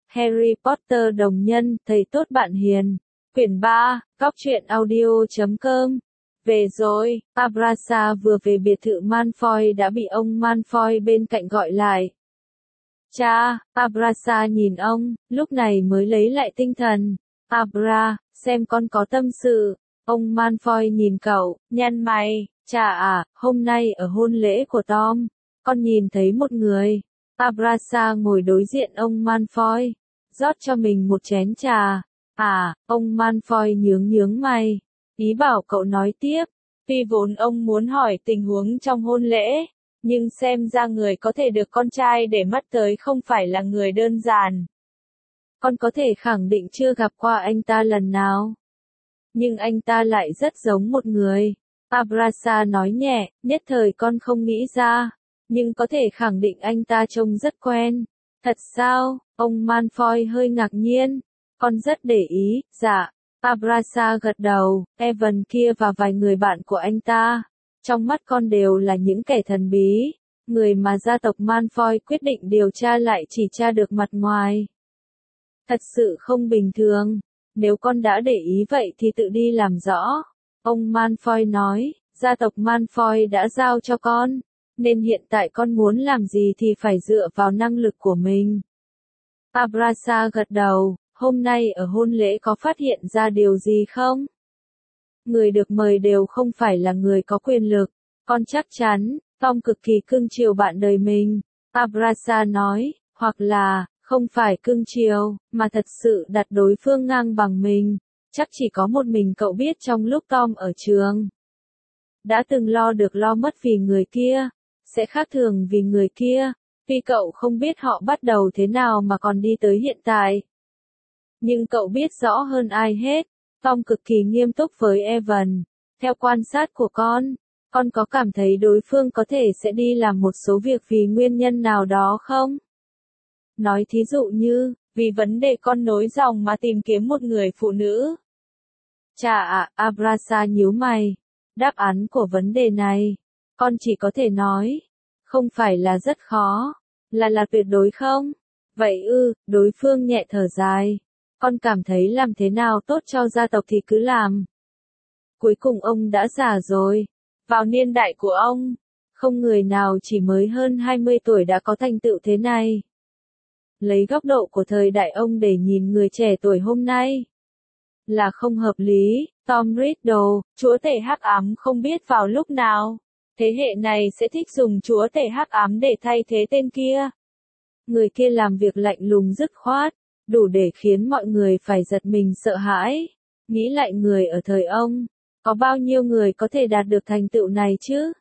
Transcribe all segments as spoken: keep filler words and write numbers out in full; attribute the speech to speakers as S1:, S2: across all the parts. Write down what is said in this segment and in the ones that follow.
S1: Harry Potter đồng nhân, thầy tốt bạn hiền. Quyển ba, góc truyện audio chấm com. Về rồi, Abrasa vừa về biệt thự Malfoy đã bị ông Malfoy bên cạnh gọi lại. Cha, Abrasa nhìn ông, lúc này mới lấy lại tinh thần. Abra, xem con có tâm sự. Ông Malfoy nhìn cậu, nhăn mày. Cha à, hôm nay ở hôn lễ của Tom, con nhìn thấy một người. Abrasa ngồi đối diện ông Malfoy, rót cho mình một chén trà. À, ông Malfoy nhướng nhướng mày, ý bảo cậu nói tiếp. Tuy vốn ông muốn hỏi tình huống trong hôn lễ, nhưng xem ra người có thể được con trai để mắt tới không phải là người đơn giản. Con có thể khẳng định chưa gặp qua anh ta lần nào. Nhưng anh ta lại rất giống một người. Abrasa nói nhẹ, nhất thời con không nghĩ ra. Nhưng có thể khẳng định anh ta trông rất quen. Thật sao? Ông Malfoy hơi ngạc nhiên. Con rất để ý, dạ. Abrasa gật đầu, Evan kia và vài người bạn của anh ta. Trong mắt con đều là những kẻ thần bí. Người mà gia tộc Malfoy quyết định điều tra lại chỉ tra được mặt ngoài. Thật sự không bình thường. Nếu con đã để ý vậy thì tự đi làm rõ. Ông Malfoy nói, gia tộc Malfoy đã giao cho con. Nên hiện tại con muốn làm gì thì phải dựa vào năng lực của mình. Abrasa gật đầu, hôm nay ở hôn lễ có phát hiện ra điều gì không? Người được mời đều không phải là người có quyền lực. Con chắc chắn, Tom cực kỳ cưng chiều bạn đời mình. Abrasa nói, hoặc là, không phải cưng chiều, mà thật sự đặt đối phương ngang bằng mình. Chắc chỉ có một mình cậu biết trong lúc Tom ở trường. Đã từng lo được lo mất vì người kia. Sẽ khác thường vì người kia, tuy cậu không biết họ bắt đầu thế nào mà còn đi tới hiện tại. Nhưng cậu biết rõ hơn ai hết, Tom cực kỳ nghiêm túc với Evan. Theo quan sát của con, con có cảm thấy đối phương có thể sẽ đi làm một số việc vì nguyên nhân nào đó không? Nói thí dụ như, vì vấn đề con nối dòng mà tìm kiếm một người phụ nữ. Chà ạ, à, Abrasa nhíu mày. Đáp án của vấn đề này, con chỉ có thể nói, không phải là rất khó, là là tuyệt đối không? Vậy ư, đối phương nhẹ thở dài. Con cảm thấy làm thế nào tốt cho gia tộc thì cứ làm. Cuối cùng ông đã già rồi. Vào niên đại của ông, không người nào chỉ mới hơn hai mươi tuổi đã có thành tựu thế này. Lấy góc độ của thời đại ông để nhìn người trẻ tuổi hôm nay, là không hợp lý. Tom Riddle, chúa tể hắc ám không biết vào lúc nào, thế hệ này sẽ thích dùng chúa tể hắc ám để thay thế tên kia. Người kia làm việc lạnh lùng dứt khoát, đủ để khiến mọi người phải giật mình sợ hãi. Nghĩ lại người ở thời ông, có bao nhiêu người có thể đạt được thành tựu này chứ?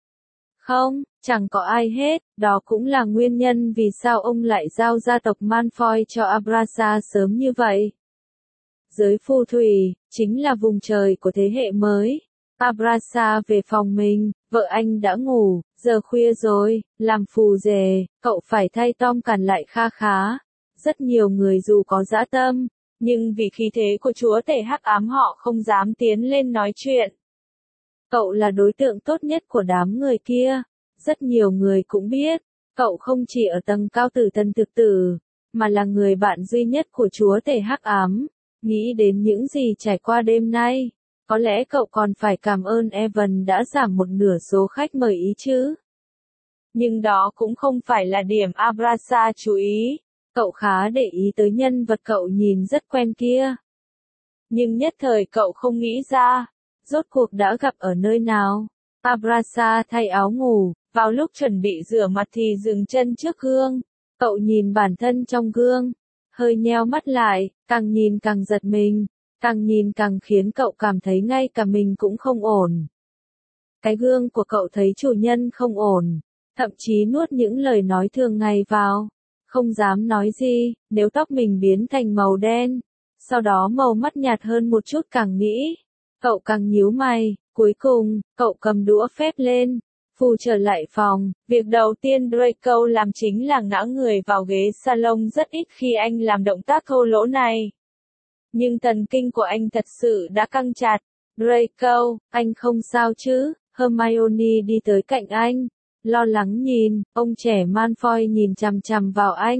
S1: Không, chẳng có ai hết, đó cũng là nguyên nhân vì sao ông lại giao gia tộc Malfoy cho Abrasa sớm như vậy. Giới phù thủy, chính là vùng trời của thế hệ mới. Abrasa về phòng mình, vợ anh đã ngủ, giờ khuya rồi, làm phù dề, cậu phải thay Tom cản lại kha khá. Rất nhiều người dù có dã tâm, nhưng vì khí thế của chúa tể hắc ám họ không dám tiến lên nói chuyện. Cậu là đối tượng tốt nhất của đám người kia. Rất nhiều người cũng biết, cậu không chỉ ở tầng cao tử thần thực tử, mà là người bạn duy nhất của chúa tể hắc ám. Nghĩ đến những gì trải qua đêm nay, có lẽ cậu còn phải cảm ơn Evan đã giảm một nửa số khách mời ý chứ. Nhưng đó cũng không phải là điểm Abrasa chú ý. Cậu khá để ý tới nhân vật cậu nhìn rất quen kia. Nhưng nhất thời cậu không nghĩ ra, rốt cuộc đã gặp ở nơi nào. Abrasa thay áo ngủ, vào lúc chuẩn bị rửa mặt thì dừng chân trước gương. Cậu nhìn bản thân trong gương, hơi nheo mắt lại, càng nhìn càng giật mình, càng nhìn càng khiến cậu cảm thấy ngay cả mình cũng không ổn. Cái gương của cậu thấy chủ nhân không ổn, thậm chí nuốt những lời nói thường ngày vào, không dám nói gì. Nếu tóc mình biến thành màu đen, sau đó màu mắt nhạt hơn một chút càng nghĩ, cậu càng nhíu mày. Cuối cùng, cậu cầm đũa phép lên, phù trở lại phòng. Việc đầu tiên Draco làm chính là ngã người vào ghế salon, rất ít khi anh làm động tác thô lỗ này. Nhưng thần kinh của anh thật sự đã căng chặt. Draco, anh không sao chứ? Hermione đi tới cạnh anh, lo lắng nhìn. Ông trẻ Malfoy nhìn chằm chằm vào anh.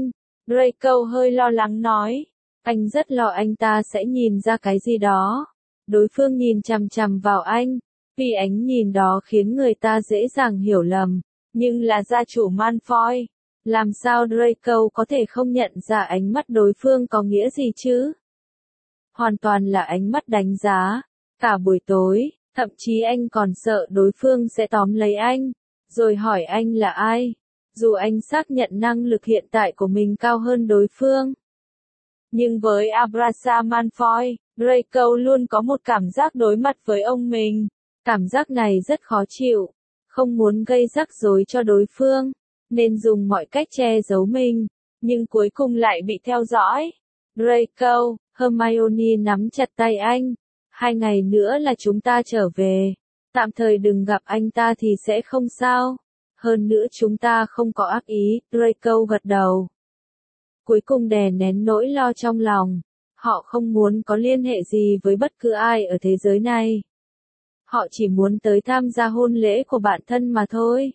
S1: Draco hơi lo lắng nói. Anh rất lo anh ta sẽ nhìn ra cái gì đó. Đối phương nhìn chằm chằm vào anh, vì ánh nhìn đó khiến người ta dễ dàng hiểu lầm. Nhưng là gia chủ Malfoy, làm sao Draco có thể không nhận ra ánh mắt đối phương có nghĩa gì chứ? Hoàn toàn là ánh mắt đánh giá. Cả buổi tối, thậm chí anh còn sợ đối phương sẽ tóm lấy anh, rồi hỏi anh là ai. Dù anh xác nhận năng lực hiện tại của mình cao hơn đối phương. Nhưng với Abrasa Malfoy, Draco luôn có một cảm giác đối mặt với ông mình. Cảm giác này rất khó chịu, không muốn gây rắc rối cho đối phương, nên dùng mọi cách che giấu mình, nhưng cuối cùng lại bị theo dõi. Draco, Hermione nắm chặt tay anh. Hai ngày nữa là chúng ta trở về. Tạm thời đừng gặp anh ta thì sẽ không sao. Hơn nữa chúng ta không có ác ý, Draco gật đầu. Cuối cùng đè nén nỗi lo trong lòng. Họ không muốn có liên hệ gì với bất cứ ai ở thế giới này. Họ chỉ muốn tới tham gia hôn lễ của bạn thân mà thôi.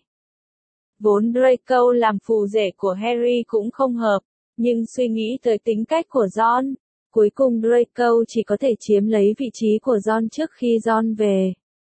S1: Vốn Draco làm phù rể của Harry cũng không hợp, nhưng suy nghĩ tới tính cách của Ron, cuối cùng Draco chỉ có thể chiếm lấy vị trí của Ron trước khi Ron về.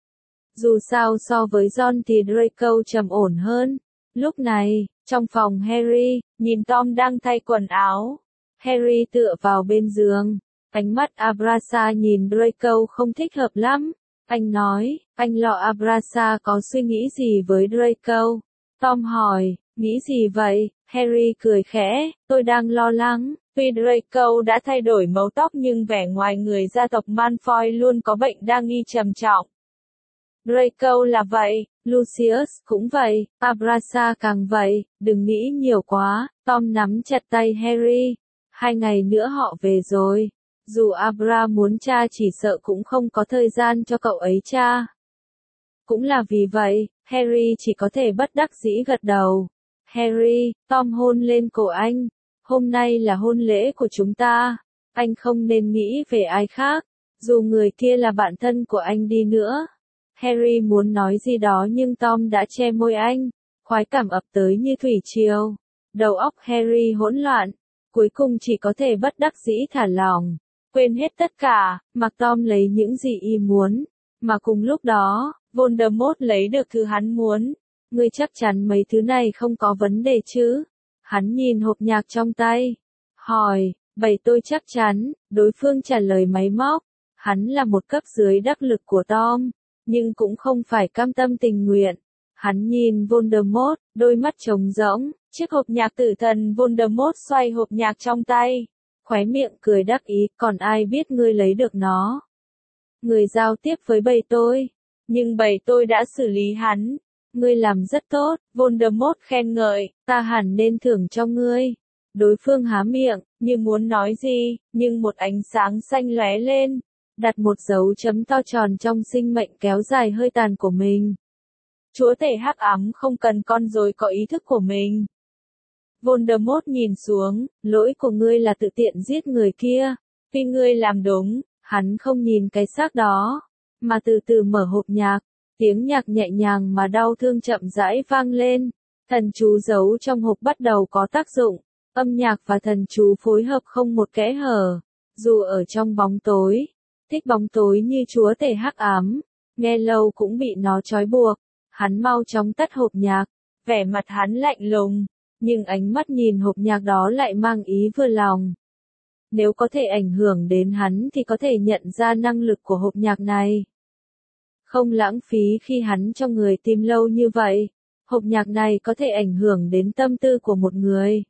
S1: Dù sao so với Ron thì Draco trầm ổn hơn. Lúc này, trong phòng Harry, nhìn Tom đang thay quần áo. Harry tựa vào bên giường. Ánh mắt Abrasa nhìn Draco không thích hợp lắm. Anh nói, anh lo Abrasa có suy nghĩ gì với Draco. Tom hỏi, nghĩ gì vậy? Harry cười khẽ, tôi đang lo lắng. Tuy Draco đã thay đổi màu tóc nhưng vẻ ngoài người gia tộc Malfoy luôn có bệnh đa nghi trầm trọng. Draco là vậy, Lucius cũng vậy, Abrasa càng vậy, đừng nghĩ nhiều quá. Tom nắm chặt tay Harry. Hai ngày nữa họ về rồi. Dù Abra muốn cha chỉ sợ cũng không có thời gian cho cậu ấy cha. Cũng là vì vậy, Harry chỉ có thể bất đắc dĩ gật đầu. Harry, Tom hôn lên cổ anh. Hôm nay là hôn lễ của chúng ta. Anh không nên nghĩ về ai khác, dù người kia là bạn thân của anh đi nữa. Harry muốn nói gì đó nhưng Tom đã che môi anh. Khoái cảm ập tới như thủy triều. Đầu óc Harry hỗn loạn. Cuối cùng chỉ có thể bất đắc dĩ thả lỏng. Quên hết tất cả, mặc Tom lấy những gì y muốn. Mà cùng lúc đó, Voldemort lấy được thứ hắn muốn. Ngươi chắc chắn mấy thứ này không có vấn đề chứ? Hắn nhìn hộp nhạc trong tay. Hỏi, bày tôi chắc chắn, đối phương trả lời máy móc. Hắn là một cấp dưới đắc lực của Tom, nhưng cũng không phải cam tâm tình nguyện. Hắn nhìn Voldemort, đôi mắt trống rỗng, chiếc hộp nhạc tử thần. Voldemort xoay hộp nhạc trong tay. Khóe miệng cười đắc ý, còn ai biết ngươi lấy được nó. Ngươi giao tiếp với bầy tôi, nhưng bầy tôi đã xử lý hắn. Ngươi làm rất tốt, Voldemort khen ngợi, ta hẳn nên thưởng cho ngươi. Đối phương há miệng, như muốn nói gì, nhưng một ánh sáng xanh lóe lên, đặt một dấu chấm to tròn trong sinh mệnh kéo dài hơi tàn của mình. Chúa tể hắc ám không cần con rối có ý thức của mình. Voldemort nhìn xuống, lỗi của ngươi là tự tiện giết người kia. Tuy ngươi làm đúng, hắn không nhìn cái xác đó, mà từ từ mở hộp nhạc. Tiếng nhạc nhẹ nhàng mà đau thương chậm rãi vang lên. Thần chú giấu trong hộp bắt đầu có tác dụng. Âm nhạc và thần chú phối hợp không một kẽ hở. Dù ở trong bóng tối, thích bóng tối như chúa tể hắc ám, nghe lâu cũng bị nó trói buộc. Hắn mau chóng tắt hộp nhạc, vẻ mặt hắn lạnh lùng, nhưng ánh mắt nhìn hộp nhạc đó lại mang ý vừa lòng. Nếu có thể ảnh hưởng đến hắn thì có thể nhận ra năng lực của hộp nhạc này. Không lãng phí khi hắn cho người tìm lâu như vậy. Hộp nhạc này có thể ảnh hưởng đến tâm tư của một người.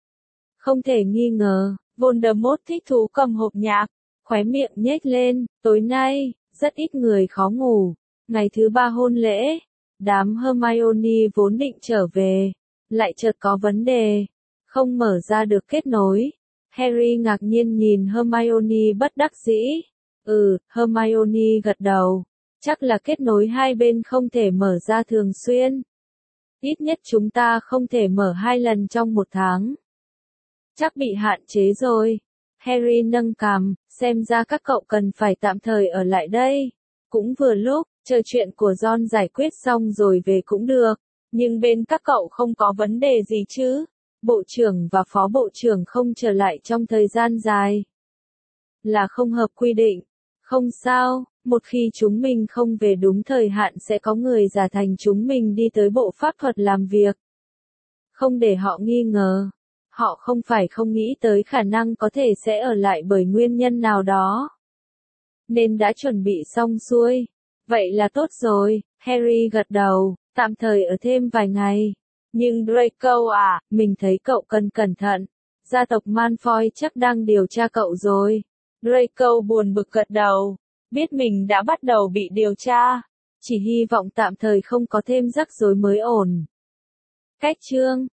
S1: Không thể nghi ngờ, Voldemort thích thú cầm hộp nhạc, khóe miệng nhếch lên. Tối nay, rất ít người khó ngủ. Ngày thứ ba hôn lễ, đám Hermione vốn định trở về, lại chợt có vấn đề, không mở ra được kết nối. Harry ngạc nhiên nhìn Hermione bất đắc dĩ. Ừ, Hermione gật đầu. Chắc là kết nối hai bên không thể mở ra thường xuyên. Ít nhất chúng ta không thể mở hai lần trong một tháng. Chắc bị hạn chế rồi. Harry nâng cằm, xem ra các cậu cần phải tạm thời ở lại đây. Cũng vừa lúc, chờ chuyện của Ron giải quyết xong rồi về cũng được. Nhưng bên các cậu không có vấn đề gì chứ? bộ trưởng và phó bộ trưởng không trở lại trong thời gian dài. Là không hợp quy định. Không sao, một khi chúng mình không về đúng thời hạn sẽ có người giả thành chúng mình đi tới bộ pháp thuật làm việc. Không để họ nghi ngờ. Họ không phải không nghĩ tới khả năng có thể sẽ ở lại bởi nguyên nhân nào đó. Nên đã chuẩn bị xong xuôi. Vậy là tốt rồi, Harry gật đầu, tạm thời ở thêm vài ngày. Nhưng Draco à, mình thấy cậu cần cẩn thận. Gia tộc Malfoy chắc đang điều tra cậu rồi. Draco buồn bực gật đầu. Biết mình đã bắt đầu bị điều tra. Chỉ hy vọng tạm thời không có thêm rắc rối mới ổn. Cách chương